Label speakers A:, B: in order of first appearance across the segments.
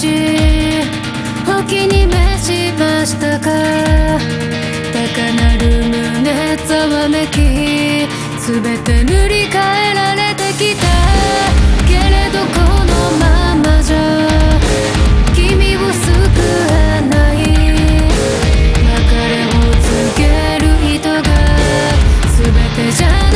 A: お気に召しましたか。高鳴る胸ざわめき、すべて塗り替えられてきたけれど、このままじゃ君を救えない。別れを告げる糸がすべてじゃない。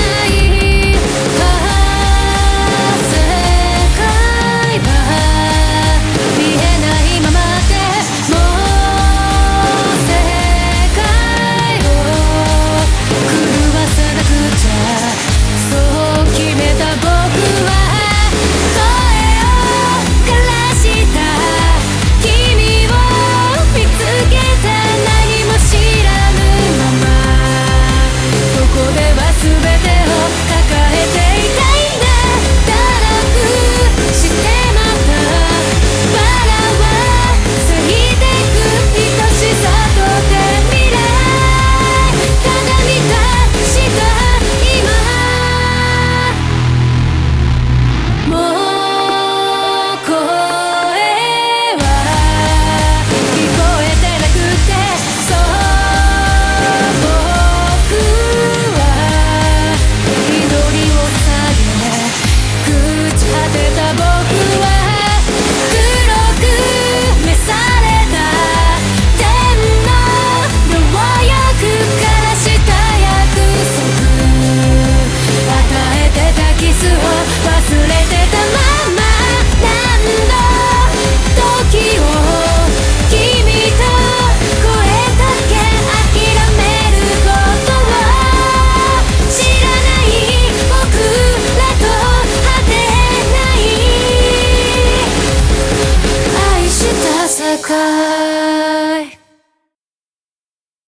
A: 世界は見えないままでもう世界を狂わせなくちゃ、そう決めた僕は声を枯らした君を見つけた。何も知らぬままここでは全てを抱えていたいんだ。堕落してまたバラは過ぎてく愛しさとて未来ただ満たした今、もう声は聞こえてなくて、そう僕は祈りを下げ朽ち果てた。僕は黒く召された天の両翼からした約束、与えてたキスを忘れてたまま、何度時を君と越えたっけ。諦めることを知らない僕らと果てない愛した世界。